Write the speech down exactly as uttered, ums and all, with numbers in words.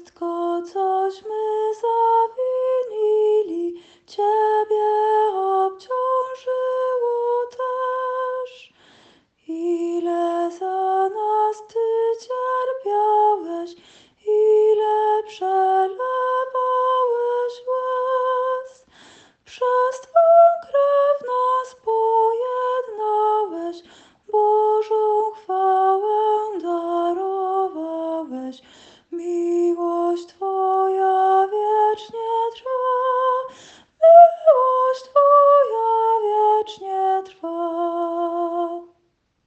wszystko, cośmy zawinili, Ciebie obciążyło też. Ile za nas Ty cierpiałeś, ile przelewałeś łez. Przez Twą krew nas pojednałeś, Bożą chwałę darowałeś, miłość Twoją